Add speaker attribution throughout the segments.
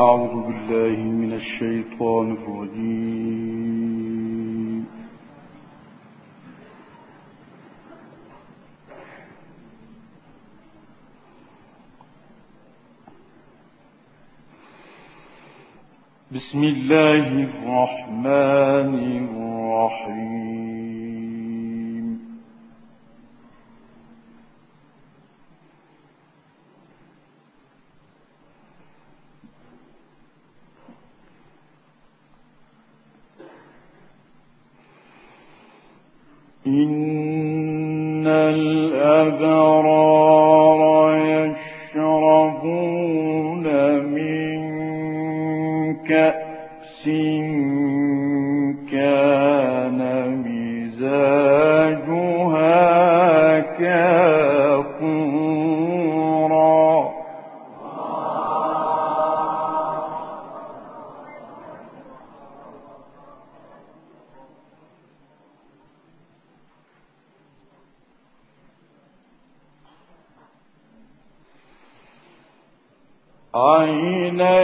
Speaker 1: أعوذ بالله من الشيطان الرجيم. بسم الله الرحمن الرحيم. إن الأبرار يشربون من كأس كان مزاجها كافورا. عينا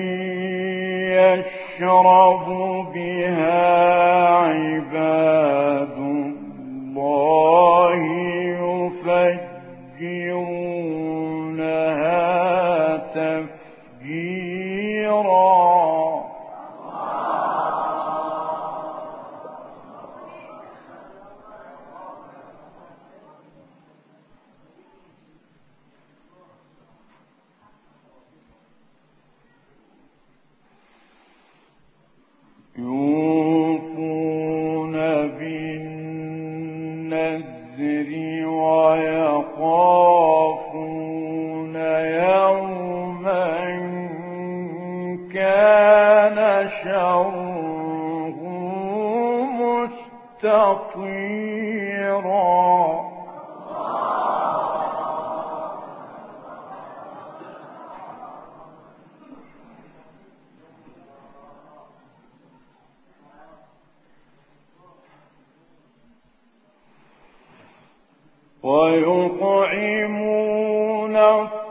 Speaker 1: يشرب بها عباد الله يفجرونها تفجيرا. يوفون بالنذر ويخافون يوما كان شره مستطيرا. ويطعمون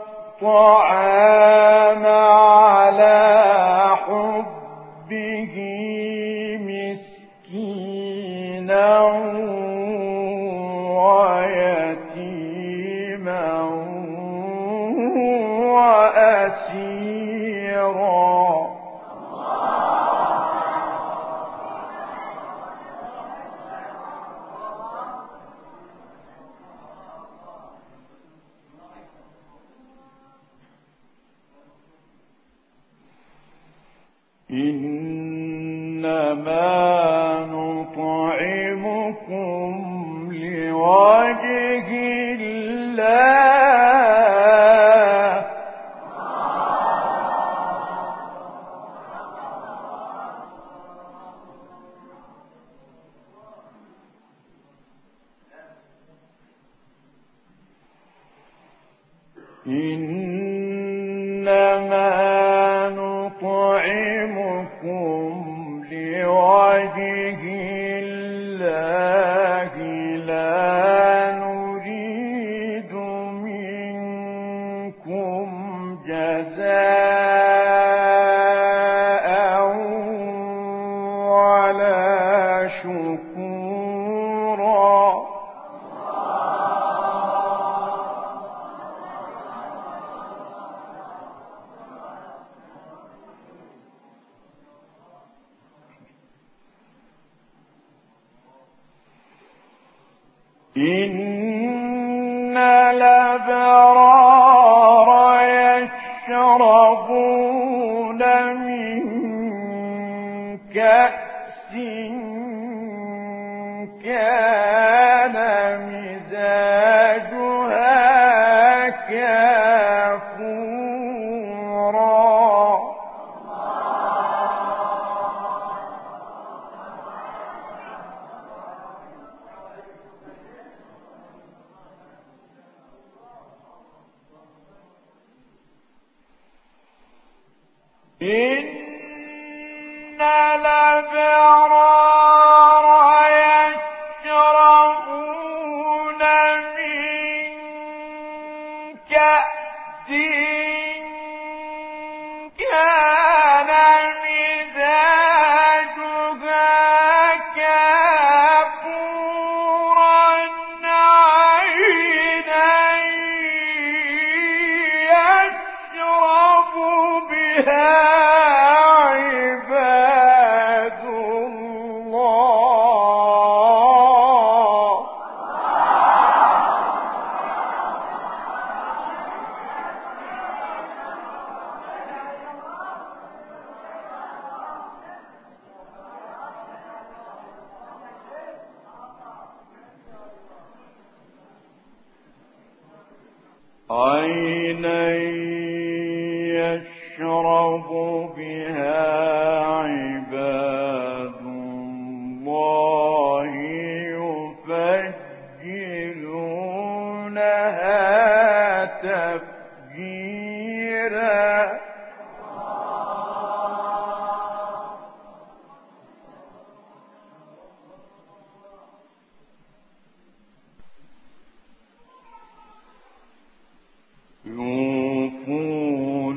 Speaker 1: الطعام على حبه مسكينا ويتيما وأسيرا. إنما نطعمكم لوجه الله إنما نطعمكم لوجه الله لا نريد منكم جزاء ولا شكورا. إن الأبرار يشربون من كأس كان مزاجها كافورا. إن الأبرار يشربون من كأس كان بها عباد الله. عينا يشرب بها عباد الله يفجرونها تفجيرا. يوفون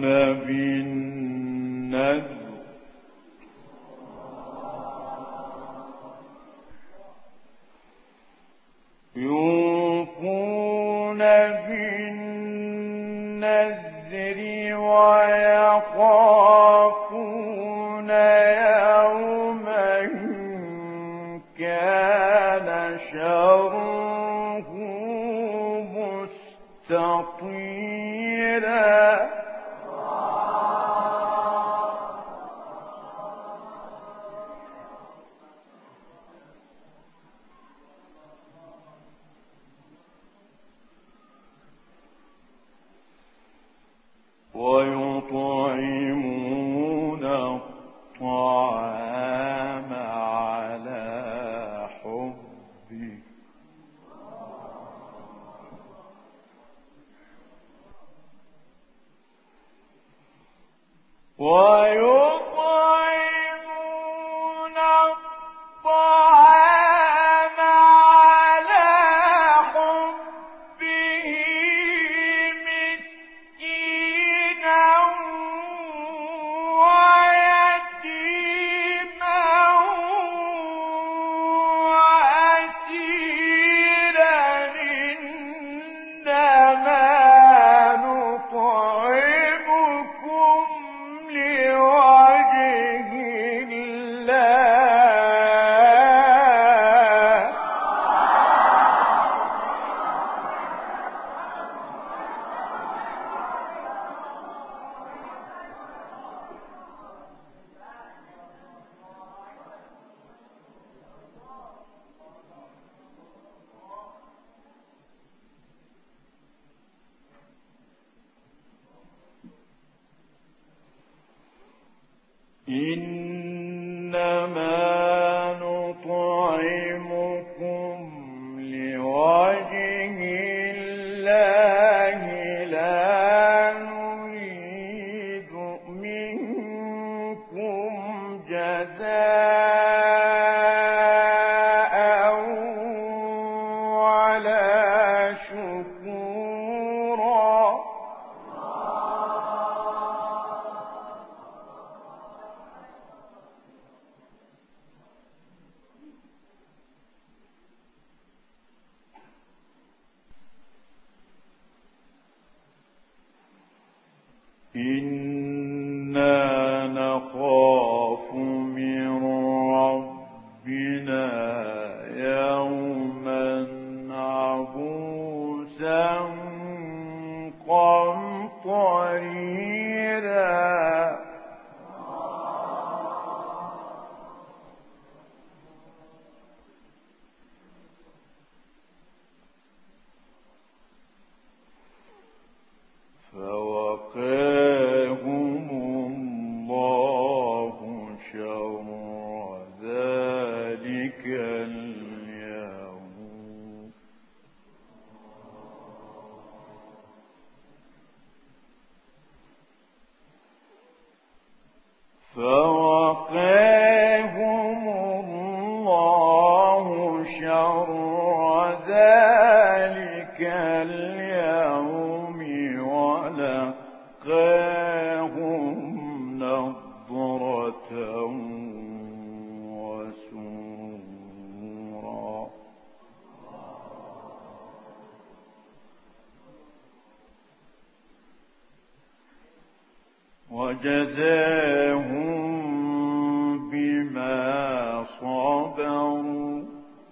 Speaker 1: بالنذر ويخافون يوما كان شره مستطيرا. ويطعمون الطعام على حبه ويطعمون الطعام على حبه مسكينا ويتيما وأسيرا إنما نطعمكم لوجه الله. إنما نطعمكم لوجه الله لا نريد منكم جزاء ولا شكورا. إنا نخاف من ربنا يوما عبوسا قمطريرا. فوقاهم الله شر ذلك اليوم. فوقاهم الله شر ذلك اليوم ولقاهم نضرة وسرورا. وجزاهم بما صبروا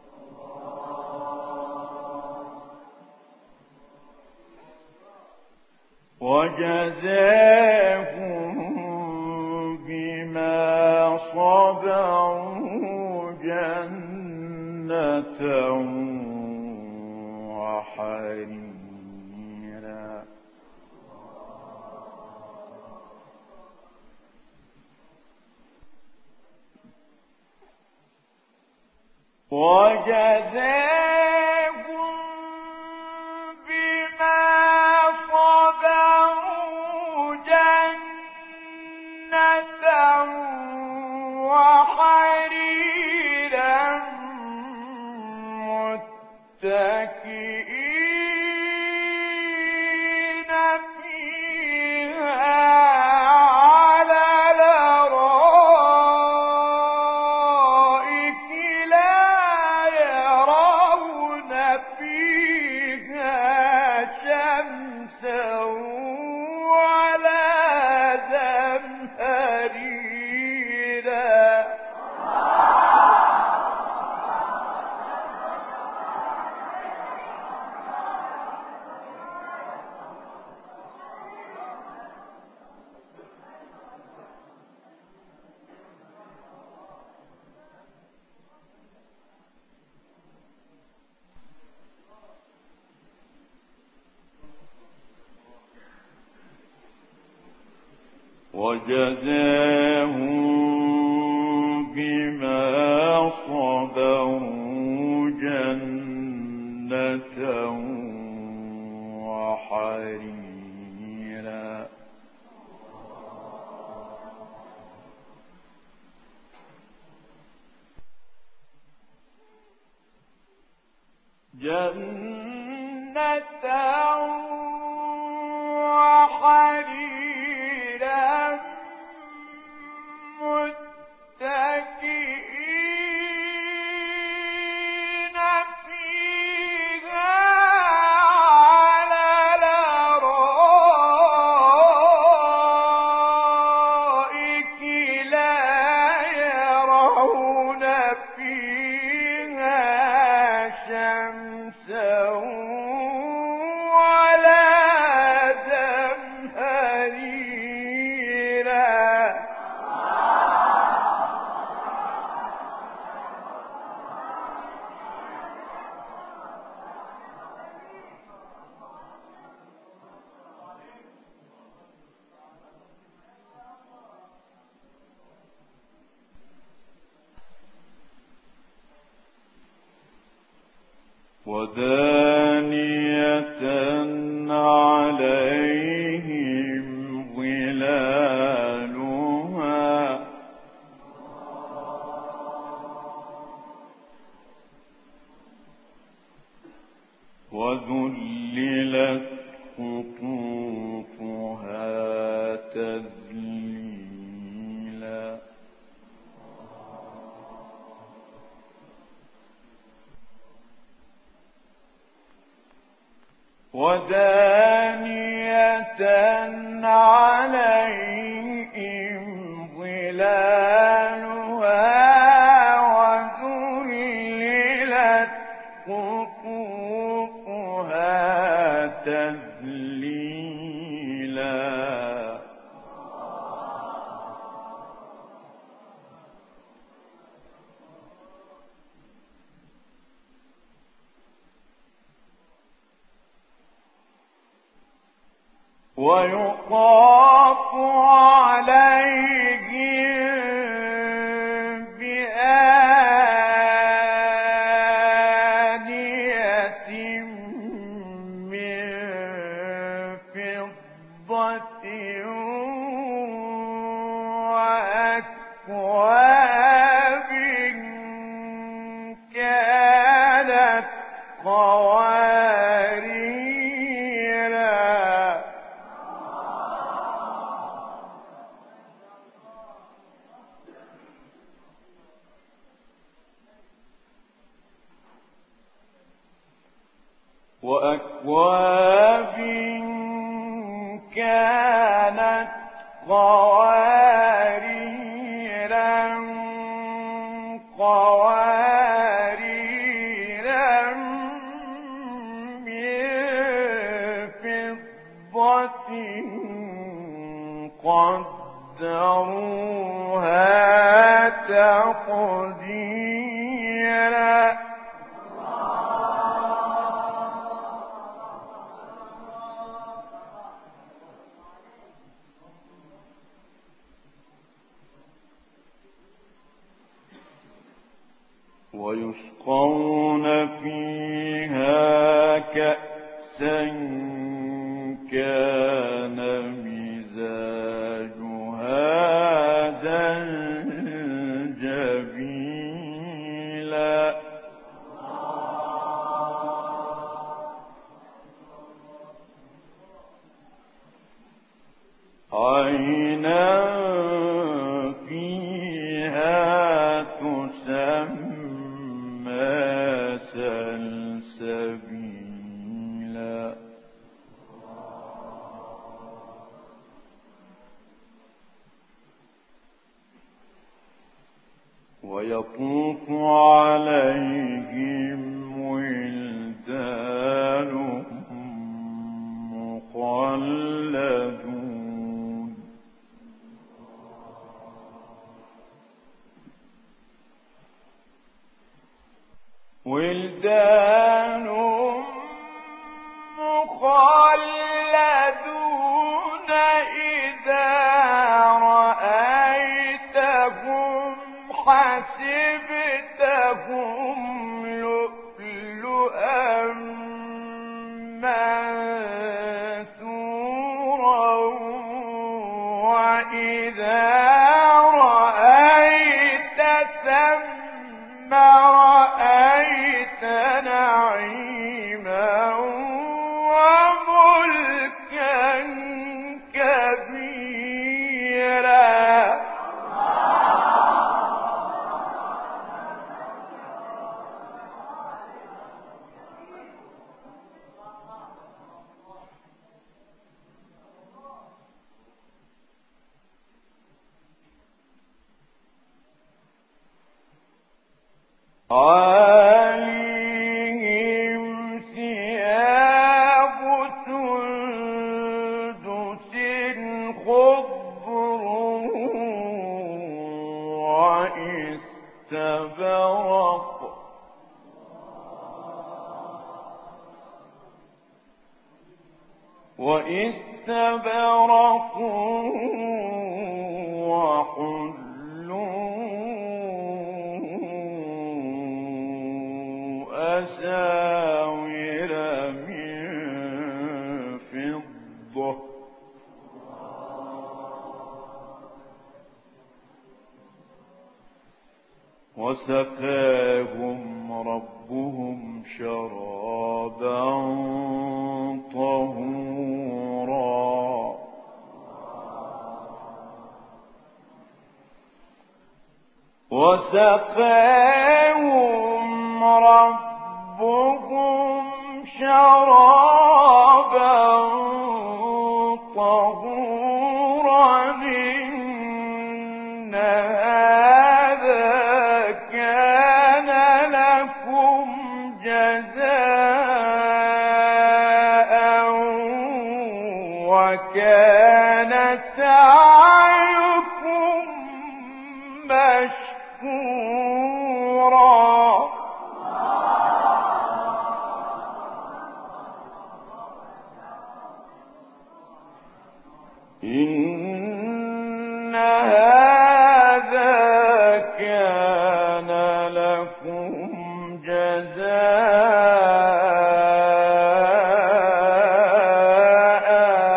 Speaker 1: جنة وحريرا متكئين فيها على الأرائك لا يرون فيها شمسا ولا زمهريرا وجزاهم بما صبروا جنة وحريرا جنة وحريرا متكئين فيها على الأرائك لا يرون فيها شمسا ولا زمهريرا ودانية عليهم ظلالها وذللت قطوفها تذليلا ودانية عليهم ظلالها وذللت قطوفها تذليلا ويطاف عليهم بآنية من فضة وأكواب كانت قواريرا وأكواب كانت قوارير تقديرا ويسقون فيها كأسا كان مزاجها زنجبيلا عينا فيها تسمى سلسبيلا ويطوف عليهم ولدان مخلدون ولدان مخلدون إذا رأيتهم حسبتهم لؤلؤا منثورا وإذا رأيت ثم رأيت نعيما وملكا كبيرا عليهم ثياب سندس خضر وإستبرق وحلوا أساور من فضة وسقاهم ربهم شرابا طهورا وسقاهم ربهم شرابا طهورا إن هذا كان لكم جزاء وكان سعيكم مشكورا إن هذا كان لكم جزاء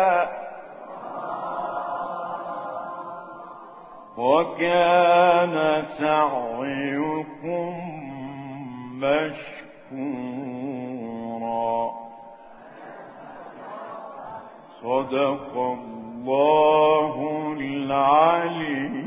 Speaker 1: وكان سعيكم مشكورا صدق الله العلي